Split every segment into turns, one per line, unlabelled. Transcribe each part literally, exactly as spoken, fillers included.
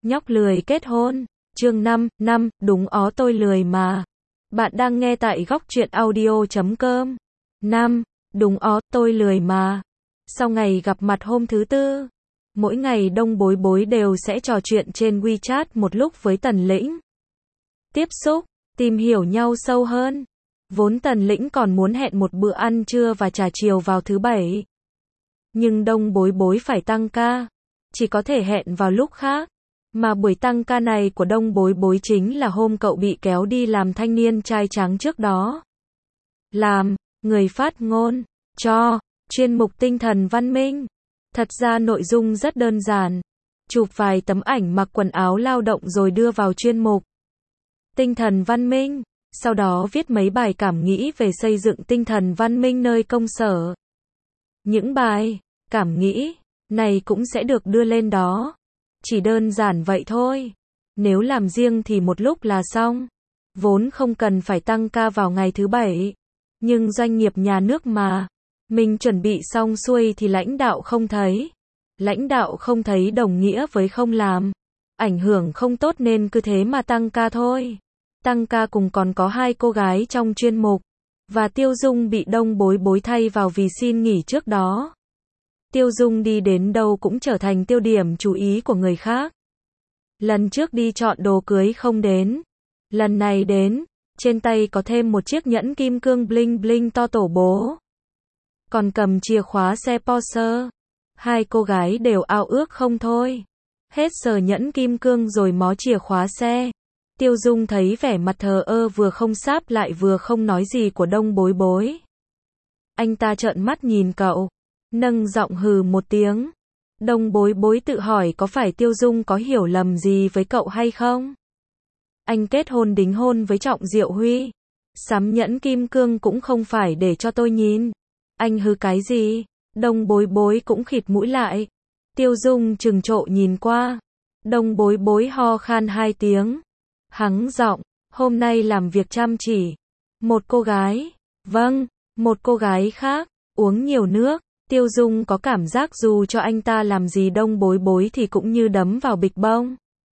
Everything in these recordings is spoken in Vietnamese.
Nhóc lười kết hôn. Chương năm, năm, đúng ó tôi lười mà. Bạn đang nghe tại góc truyện audio chấm com. năm, đúng ó tôi lười mà. Sau ngày gặp mặt hôm thứ tư, mỗi ngày Đông Bối Bối đều sẽ trò chuyện trên WeChat một lúc với Tần Lĩnh. Tiếp xúc, tìm hiểu nhau sâu hơn. Vốn Tần Lĩnh còn muốn hẹn một bữa ăn trưa và trà chiều vào thứ bảy. Nhưng Đông Bối Bối phải tăng ca, chỉ có thể hẹn vào lúc khác. Mà buổi tăng ca này của Đông Bối Bối chính là hôm cậu bị kéo đi làm thanh niên trai tráng trước đó. Làm người phát ngôn cho chuyên mục Tinh thần văn minh. Thật ra nội dung rất đơn giản. Chụp vài tấm ảnh mặc quần áo lao động rồi đưa vào chuyên mục Tinh thần văn minh. Sau đó viết mấy bài cảm nghĩ về xây dựng tinh thần văn minh nơi công sở. Những bài cảm nghĩ này cũng sẽ được đưa lên đó. Chỉ đơn giản vậy thôi. Nếu làm riêng thì một lúc là xong. Vốn không cần phải tăng ca vào ngày thứ bảy. Nhưng doanh nghiệp nhà nước mà. Mình chuẩn bị xong xuôi thì lãnh đạo không thấy. Lãnh đạo không thấy đồng nghĩa với không làm. Ảnh hưởng không tốt nên cứ thế mà tăng ca thôi. Tăng ca cùng còn có hai cô gái trong chuyên mục. Và Tiêu Dung bị Đông Bối Bối thay vào vì xin nghỉ trước đó. Tiêu Dung đi đến đâu cũng trở thành tiêu điểm chú ý của người khác. Lần trước đi chọn đồ cưới không đến. Lần này đến, trên tay có thêm một chiếc nhẫn kim cương bling bling to tổ bố. Còn cầm chìa khóa xe Porsche. Hai cô gái đều ao ước không thôi. Hết sờ nhẫn kim cương rồi mó chìa khóa xe. Tiêu Dung thấy vẻ mặt thờ ơ vừa không sáp lại vừa không nói gì của Đông Bối Bối. Anh ta trợn mắt nhìn cậu. Nâng giọng hừ một tiếng. Đông Bối Bối tự hỏi có phải Tiêu Dung có hiểu lầm gì với cậu hay không? Anh kết hôn đính hôn với Trọng Diệu Huy. Sắm nhẫn kim cương cũng không phải để cho tôi nhìn. Anh hừ cái gì? Đông Bối Bối cũng khịt mũi lại. Tiêu Dung trừng trộ nhìn qua. Đông Bối Bối ho khan hai tiếng. Hắng giọng, hôm nay làm việc chăm chỉ. Một cô gái. Vâng, một cô gái khác. Uống nhiều nước. Tiêu Dung có cảm giác dù cho anh ta làm gì Đông Bối Bối thì cũng như đấm vào bịch bông.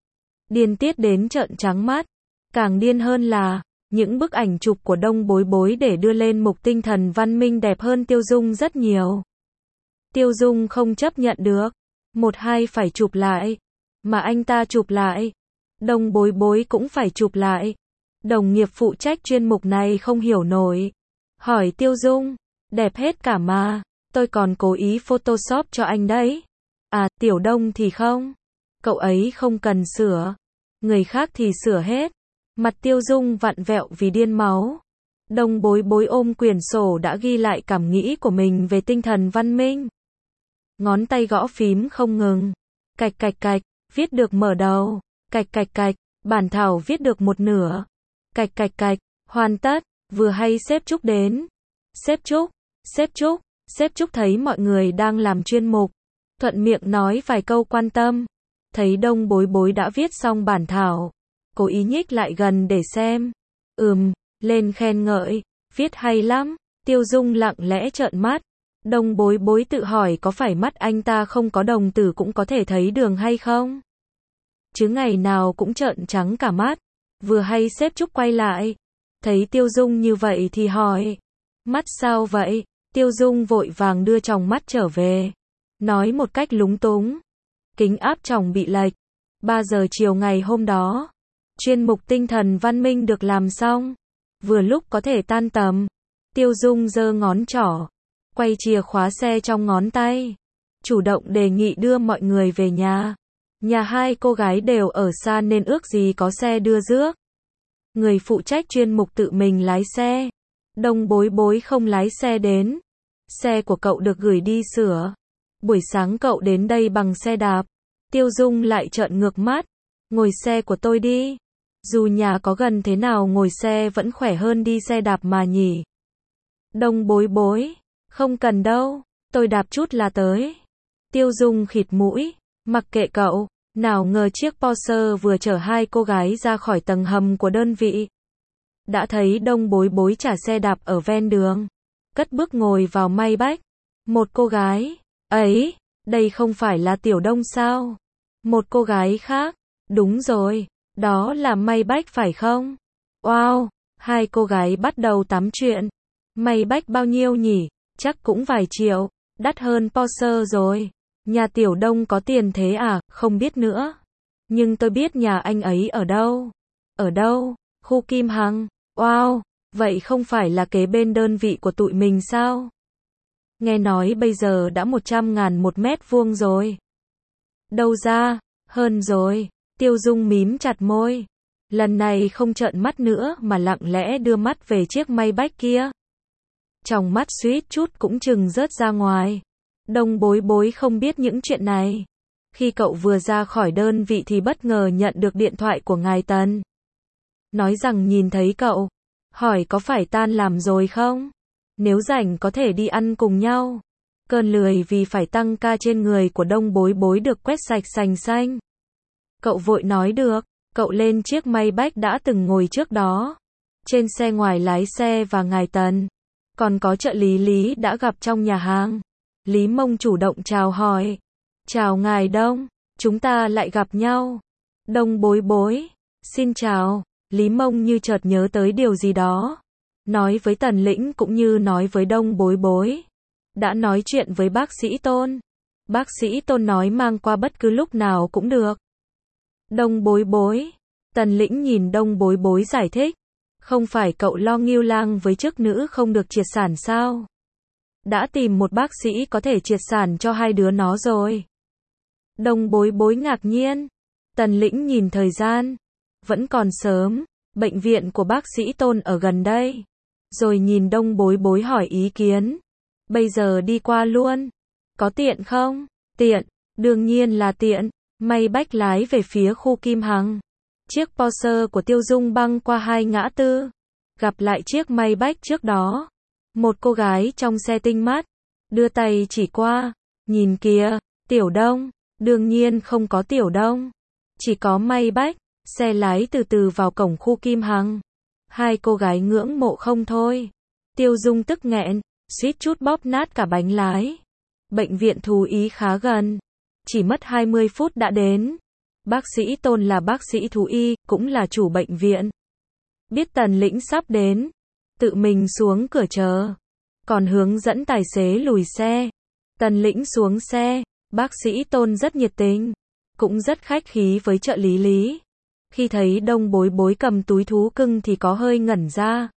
Điên tiết đến trợn trắng mắt. Càng điên hơn là, những bức ảnh chụp của Đông Bối Bối để đưa lên mục Tinh thần văn minh đẹp hơn Tiêu Dung rất nhiều. Tiêu Dung không chấp nhận được. Một hai phải chụp lại. Mà anh ta chụp lại. Đông Bối Bối cũng phải chụp lại. Đồng nghiệp phụ trách chuyên mục này không hiểu nổi. Hỏi Tiêu Dung, đẹp hết cả mà. Tôi còn cố ý Photoshop cho anh đấy. À, Tiểu Đông thì không. Cậu ấy không cần sửa. Người khác thì sửa hết. Mặt Tiêu Dung vặn vẹo vì điên máu. Đông Bối Bối ôm quyển sổ đã ghi lại cảm nghĩ của mình về tinh thần văn minh. Ngón tay gõ phím không ngừng. Cạch cạch cạch, viết được mở đầu. Cạch cạch cạch, bản thảo viết được một nửa. Cạch cạch cạch, hoàn tất. Vừa hay sếp Trúc đến. Sếp Trúc, sếp Trúc. Sếp Trúc thấy mọi người đang làm chuyên mục. Thuận miệng nói vài câu quan tâm. Thấy Đông Bối Bối đã viết xong bản thảo. Cố ý nhích lại gần để xem. Ừm, lên khen ngợi. Viết hay lắm. Tiêu Dung lặng lẽ trợn mắt. Đông Bối Bối tự hỏi có phải mắt anh ta không có đồng tử cũng có thể thấy đường hay không? Chứ ngày nào cũng trợn trắng cả mắt. Vừa hay sếp Trúc quay lại. Thấy Tiêu Dung như vậy thì hỏi. Mắt sao vậy? Tiêu Dung vội vàng đưa tròng mắt trở về. Nói một cách lúng túng. Kính áp tròng bị lệch. ba giờ chiều ngày hôm đó. Chuyên mục Tinh thần văn minh được làm xong. Vừa lúc có thể tan tầm. Tiêu Dung giơ ngón trỏ. Quay chìa khóa xe trong ngón tay. Chủ động đề nghị đưa mọi người về nhà. Nhà hai cô gái đều ở xa nên ước gì có xe đưa rước. Người phụ trách chuyên mục tự mình lái xe. Đông Bối Bối không lái xe đến. Xe của cậu được gửi đi sửa. Buổi sáng cậu đến đây bằng xe đạp. Tiêu Dung lại trợn ngược mắt. Ngồi xe của tôi đi. Dù nhà có gần thế nào ngồi xe vẫn khỏe hơn đi xe đạp mà nhỉ. Đông Bối Bối. Không cần đâu. Tôi đạp chút là tới. Tiêu Dung khịt mũi. Mặc kệ cậu. Nào ngờ chiếc Porsche vừa chở hai cô gái ra khỏi tầng hầm của đơn vị. Đã thấy Đông Bối Bối trả xe đạp ở ven đường. Cất bước ngồi vào may bách. Một cô gái. Ấy, đây không phải là Tiểu Đông sao? Một cô gái khác. Đúng rồi, đó là Maybach phải không? Wow, hai cô gái bắt đầu tám chuyện. Maybach bao nhiêu nhỉ? Chắc cũng vài triệu, đắt hơn Porsche rồi. Nhà Tiểu Đông có tiền thế à? Không biết nữa. Nhưng tôi biết nhà anh ấy ở đâu. Ở đâu? Khu Kim Hằng. Wow, vậy không phải là kế bên đơn vị của tụi mình sao? Nghe nói bây giờ đã một trăm ngàn một mét vuông rồi. Đâu ra? Hơn rồi. Tiêu Dung mím chặt môi. Lần này không trợn mắt nữa mà lặng lẽ đưa mắt về chiếc Maybach kia. Trong mắt suýt chút cũng chừng rớt ra ngoài. Đông Bối Bối không biết những chuyện này. Khi cậu vừa ra khỏi đơn vị thì bất ngờ nhận được điện thoại của ngài Tần. Nói rằng nhìn thấy cậu. Hỏi có phải tan làm rồi không? Nếu rảnh có thể đi ăn cùng nhau. Cơn lười vì phải tăng ca trên người của Đông Bối Bối được quét sạch sành xanh. Cậu vội nói được. Cậu lên chiếc Maybach đã từng ngồi trước đó. Trên xe ngoài lái xe và ngài Tần. Còn có trợ lý Lý đã gặp trong nhà hàng. Lý Mông chủ động chào hỏi. Chào ngài Đông, chúng ta lại gặp nhau. Đông Bối Bối, xin chào. Lý Mông như chợt nhớ tới điều gì đó. Nói với Tần Lĩnh cũng như nói với Đông Bối Bối. Đã nói chuyện với bác sĩ Tôn. Bác sĩ Tôn nói mang qua bất cứ lúc nào cũng được. Đông Bối Bối. Tần Lĩnh nhìn Đông Bối Bối giải thích. Không phải cậu lo Ngưu Lang với chức nữ không được triệt sản sao? Đã tìm một bác sĩ có thể triệt sản cho hai đứa nó rồi. Đông Bối Bối ngạc nhiên. Tần Lĩnh nhìn thời gian. Vẫn còn sớm. Bệnh viện của bác sĩ Tôn ở gần đây. Rồi nhìn Đông Bối Bối hỏi ý kiến. Bây giờ đi qua luôn. Có tiện không? Tiện. Đương nhiên là tiện. Maybach lái về phía khu Kim Hằng. Chiếc Porsche của Tiêu Dung băng qua hai ngã tư. Gặp lại chiếc Maybach trước đó. Một cô gái trong xe tinh mắt. Đưa tay chỉ qua. Nhìn kìa, Tiểu Đông. Đương nhiên không có Tiểu Đông. Chỉ có Maybach. Xe lái từ từ vào cổng khu Kim Hằng. Hai cô gái ngưỡng mộ không thôi. Tiêu Dung tức nghẹn. Suýt chút bóp nát cả bánh lái. Bệnh viện thú y khá gần. Chỉ mất hai mươi phút đã đến. Bác sĩ Tôn là bác sĩ thú y, cũng là chủ bệnh viện. Biết Tần Lĩnh sắp đến. Tự mình xuống cửa chờ. Còn hướng dẫn tài xế lùi xe. Tần Lĩnh xuống xe. Bác sĩ Tôn rất nhiệt tình. Cũng rất khách khí với trợ lý Lý. Khi thấy Đông Bối Bối cầm túi thú cưng thì có hơi ngẩn ra.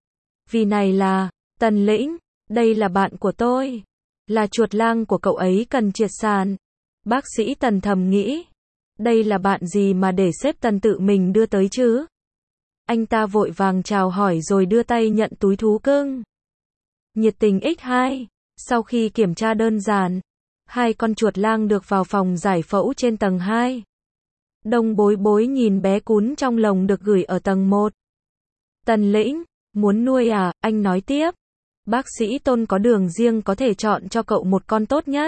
Vì này là, Tần Lĩnh, đây là bạn của tôi. Là chuột lang của cậu ấy cần triệt sản. Bác sĩ Tần thầm nghĩ. Đây là bạn gì mà để sếp Tần tự mình đưa tới chứ? Anh ta vội vàng chào hỏi rồi đưa tay nhận túi thú cưng. Nhiệt tình nhân hai. Sau khi kiểm tra đơn giản, hai con chuột lang được vào phòng giải phẫu trên tầng hai. Đông Bối Bối nhìn bé cún trong lồng được gửi ở tầng một. Tần Lĩnh, muốn nuôi à? Anh nói tiếp. Bác sĩ Tôn có đường riêng có thể chọn cho cậu một con tốt nhất.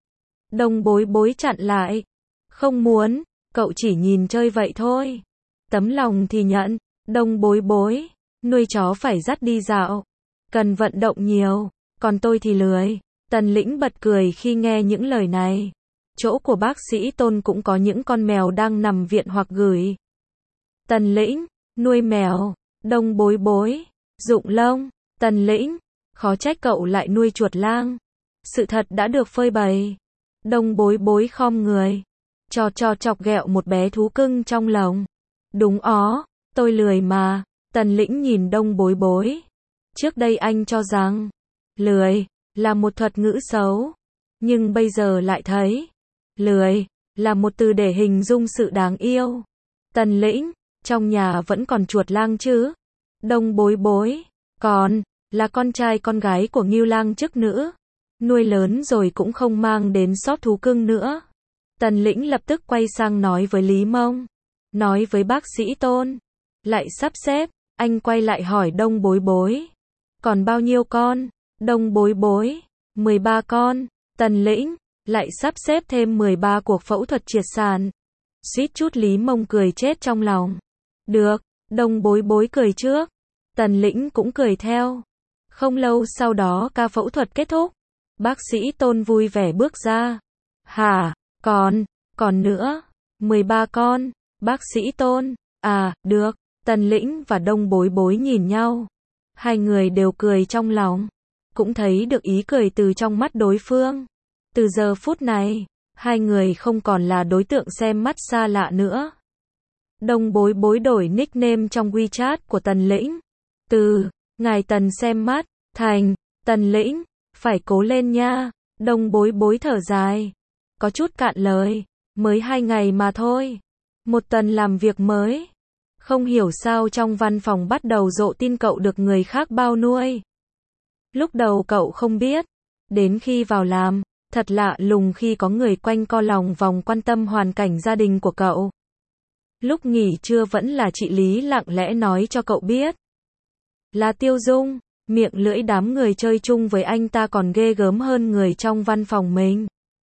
Đông Bối Bối chặn lại. Không muốn, cậu chỉ nhìn chơi vậy thôi. Tấm lòng thì nhận. Đông Bối Bối, nuôi chó phải dắt đi dạo. Cần vận động nhiều, còn tôi thì lười. Tần Lĩnh bật cười khi nghe những lời này. Chỗ của bác sĩ Tôn cũng có những con mèo đang nằm viện hoặc gửi. Tần Lĩnh, nuôi mèo. Đông Bối Bối, rụng lông. Tần Lĩnh, khó trách cậu lại nuôi chuột lang. Sự thật đã được phơi bày. Đông Bối Bối khom người. Trò trò chọc ghẹo một bé thú cưng trong lồng. Đúng ó, tôi lười mà. Tần Lĩnh nhìn Đông Bối Bối. Trước đây anh cho rằng lười là một thuật ngữ xấu. Nhưng bây giờ lại thấy lười là một từ để hình dung sự đáng yêu. Tần Lĩnh, trong nhà vẫn còn chuột lang chứ? Đông Bối Bối, còn, là con trai con gái của Ngưu Lang chức nữ. Nuôi lớn rồi cũng không mang đến shop thú cưng nữa. Tần Lĩnh lập tức quay sang nói với Lý Mông. Nói với bác sĩ Tôn. Lại sắp xếp, anh quay lại hỏi Đông Bối Bối. Còn bao nhiêu con? Đông Bối Bối, mười ba con. Tần Lĩnh, lại sắp xếp thêm mười ba cuộc phẫu thuật triệt sản. Suýt chút Lý Mông cười chết trong lòng. Được, Đông Bối Bối cười trước. Tần Lĩnh cũng cười theo. Không lâu sau đó ca phẫu thuật kết thúc. Bác sĩ Tôn vui vẻ bước ra. Hả, còn, còn nữa, mười ba con. Bác sĩ Tôn, à, được. Tần Lĩnh và Đông Bối Bối nhìn nhau. Hai người đều cười trong lòng. Cũng thấy được ý cười từ trong mắt đối phương. Từ giờ phút này, hai người không còn là đối tượng xem mắt xa lạ nữa. Đông Bối Bối đổi nickname trong WeChat của Tần Lĩnh. Từ, ngài Tần xem mắt, thành, Tần Lĩnh, phải cố lên nha. Đông Bối Bối thở dài. Có chút cạn lời. Mới hai ngày mà thôi. Một tuần làm việc mới. Không hiểu sao trong văn phòng bắt đầu rộ tin cậu được người khác bao nuôi. Lúc đầu cậu không biết. Đến khi vào làm, thật lạ lùng khi có người quanh co lòng vòng quan tâm hoàn cảnh gia đình của cậu. Lúc nghỉ trưa vẫn là chị Lý lặng lẽ nói cho cậu biết. Là Tiêu Dung, miệng lưỡi đám người chơi chung với anh ta còn ghê gớm hơn người trong văn phòng mình.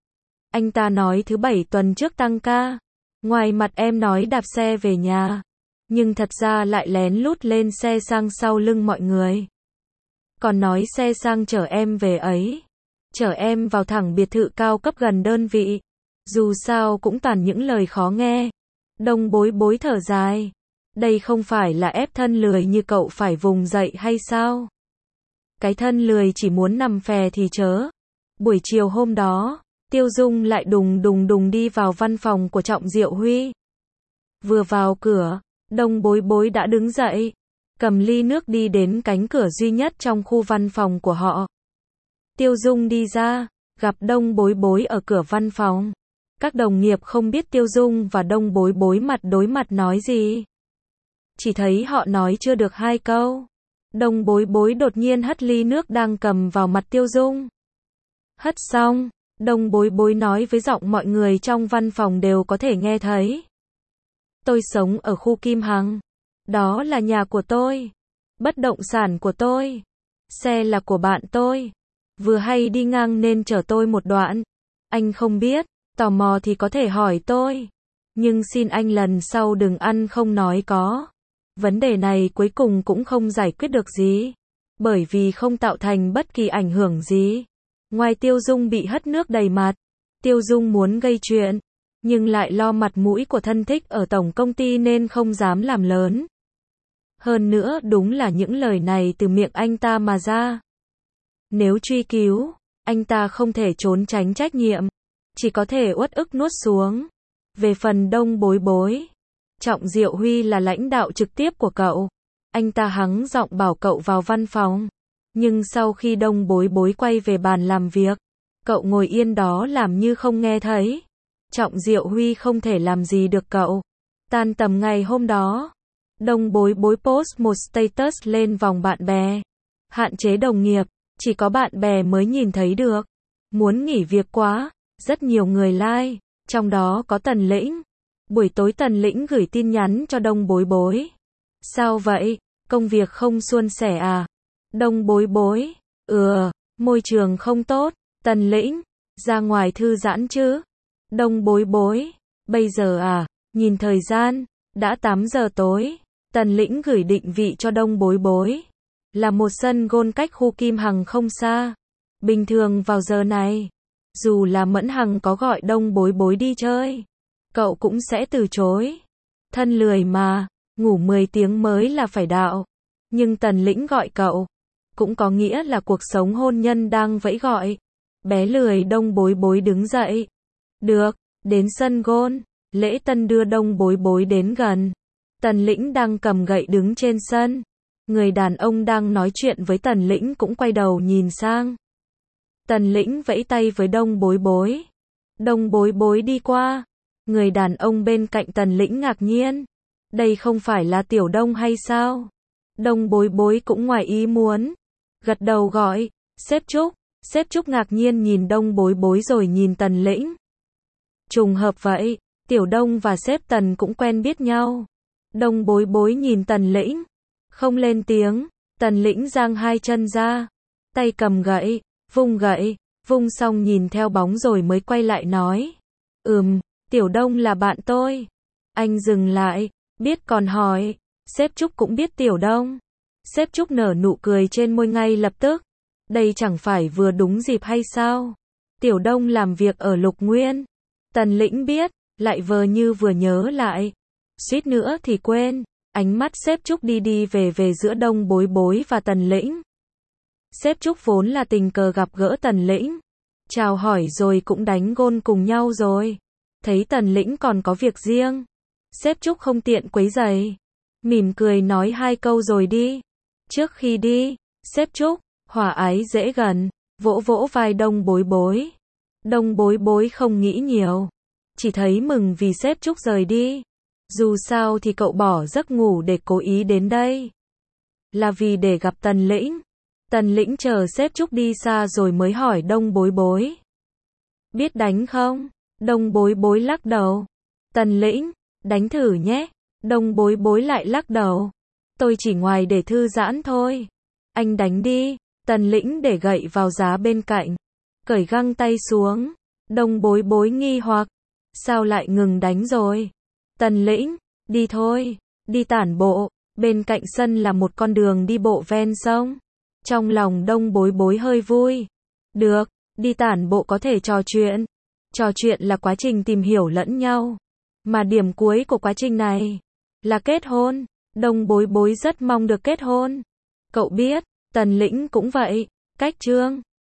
Anh ta nói thứ bảy tuần trước tăng ca. Ngoài mặt em nói đạp xe về nhà. Nhưng thật ra lại lén lút lên xe sang sau lưng mọi người. Còn nói xe sang chở em về ấy. Chở em vào thẳng biệt thự cao cấp gần đơn vị. Dù sao cũng toàn những lời khó nghe. Đông Bối Bối thở dài. Đây không phải là ép thân lười như cậu phải vùng dậy hay sao? Cái thân lười chỉ muốn nằm phè thì chớ. Buổi chiều hôm đó, Tiêu Dung lại đùng đùng đùng đi vào văn phòng của Trọng Diệu Huy. Vừa vào cửa, Đông Bối Bối đã đứng dậy, cầm ly nước đi đến cánh cửa duy nhất trong khu văn phòng của họ. Tiêu Dung đi ra, gặp Đông Bối Bối ở cửa văn phòng. Các đồng nghiệp không biết Tiêu Dung và Đông Bối Bối mặt đối mặt nói gì. Chỉ thấy họ nói chưa được hai câu. Đông Bối Bối đột nhiên hất ly nước đang cầm vào mặt Tiêu Dung. Hất xong, Đông Bối Bối nói với giọng mọi người trong văn phòng đều có thể nghe thấy. Tôi sống ở khu Kim Hằng. Đó là nhà của tôi. Bất động sản của tôi. Xe là của bạn tôi. Vừa hay đi ngang nên chở tôi một đoạn. Anh không biết, tò mò thì có thể hỏi tôi. Nhưng xin anh lần sau đừng ăn không nói có. Vấn đề này cuối cùng cũng không giải quyết được gì. Bởi vì không tạo thành bất kỳ ảnh hưởng gì. Ngoài Tiêu Dung bị hất nước đầy mặt. Tiêu Dung muốn gây chuyện. Nhưng lại lo mặt mũi của thân thích ở tổng công ty nên không dám làm lớn. Hơn nữa đúng là những lời này từ miệng anh ta mà ra. Nếu truy cứu, anh ta không thể trốn tránh trách nhiệm. Chỉ có thể uất ức nuốt xuống. Về phần Đông Bối Bối, Trọng Diệu Huy là lãnh đạo trực tiếp của cậu. Anh ta hắng giọng bảo cậu vào văn phòng. Nhưng sau khi Đông Bối Bối quay về bàn làm việc, cậu ngồi yên đó làm như không nghe thấy. Trọng Diệu Huy không thể làm gì được cậu. Tan tầm ngày hôm đó, Đông Bối Bối post một status lên vòng bạn bè. Hạn chế đồng nghiệp, chỉ có bạn bè mới nhìn thấy được. Muốn nghỉ việc quá, rất nhiều người like, trong đó có Tần Lĩnh. Buổi tối Tần Lĩnh gửi tin nhắn cho Đông Bối Bối. Sao vậy, công việc không suôn sẻ à? Đông Bối Bối, ừ, môi trường không tốt. Tần Lĩnh, ra ngoài thư giãn chứ? Đông Bối Bối, bây giờ à, nhìn thời gian, đã tám giờ tối. Tần Lĩnh gửi định vị cho Đông Bối Bối. Là một sân golf cách khu Kim Hằng không xa. Bình thường vào giờ này, dù là Mẫn Hằng có gọi Đông Bối Bối đi chơi, cậu cũng sẽ từ chối. Thân lười mà, ngủ mười tiếng mới là phải đạo. Nhưng Tần Lĩnh gọi cậu, cũng có nghĩa là cuộc sống hôn nhân đang vẫy gọi. Bé lười Đông Bối Bối đứng dậy. Được, đến sân golf. Lễ tân đưa Đông Bối Bối đến gần. Tần Lĩnh đang cầm gậy đứng trên sân. Người đàn ông đang nói chuyện với Tần Lĩnh cũng quay đầu nhìn sang. Tần Lĩnh vẫy tay với Đông Bối Bối. Đông Bối Bối đi qua. Người đàn ông bên cạnh Tần Lĩnh ngạc nhiên. Đây không phải là Tiểu Đông hay sao? Đông Bối Bối cũng ngoài ý muốn. Gật đầu gọi, sếp Trúc. Sếp Trúc ngạc nhiên nhìn Đông Bối Bối rồi nhìn Tần Lĩnh. Trùng hợp vậy, Tiểu Đông và sếp Tần cũng quen biết nhau. Đông Bối Bối nhìn Tần Lĩnh. Không lên tiếng. Tần Lĩnh giang hai chân ra. Tay cầm gậy, vung gậy, vung xong nhìn theo bóng rồi mới quay lại nói. Ừm, Tiểu Đông là bạn tôi. Anh dừng lại, biết còn hỏi. Sếp Trúc cũng biết Tiểu Đông. Sếp Trúc nở nụ cười trên môi ngay lập tức. Đây chẳng phải vừa đúng dịp hay sao? Tiểu Đông làm việc ở Lục Nguyên. Tần Lĩnh biết, lại vờ như vừa nhớ lại. Suýt nữa thì quên, ánh mắt sếp Trúc đi đi về về giữa Đông Bối Bối và Tần Lĩnh. Sếp Trúc vốn là tình cờ gặp gỡ Tần Lĩnh, chào hỏi rồi cũng đánh gôn cùng nhau rồi. Thấy Tần Lĩnh còn có việc riêng, sếp Trúc không tiện quấy rầy, mỉm cười nói hai câu rồi đi. Trước khi đi, sếp Trúc hòa ái dễ gần, vỗ vỗ vai Đông Bối Bối. Đông Bối Bối không nghĩ nhiều, chỉ thấy mừng vì sếp Trúc rời đi. Dù sao thì cậu bỏ giấc ngủ để cố ý đến đây, là vì để gặp Tần Lĩnh. Tần Lĩnh chờ sếp Trúc đi xa rồi mới hỏi Đông Bối Bối, biết đánh không? Đông Bối Bối lắc đầu. Tần Lĩnh, đánh thử nhé. Đông Bối Bối lại lắc đầu. Tôi chỉ ngoài để thư giãn thôi. Anh đánh đi. Tần Lĩnh để gậy vào giá bên cạnh, cởi găng tay xuống. Đông Bối Bối nghi hoặc, sao lại ngừng đánh rồi? Tần Lĩnh, đi thôi, đi tản bộ. Bên cạnh sân là một con đường đi bộ ven sông. Trong lòng Đông Bối Bối hơi vui. Được, đi tản bộ có thể trò chuyện. Trò chuyện là quá trình tìm hiểu lẫn nhau, mà điểm cuối của quá trình này là kết hôn. Đông Bối Bối rất mong được kết hôn. Cậu biết, Tần Lĩnh cũng vậy. Cách chương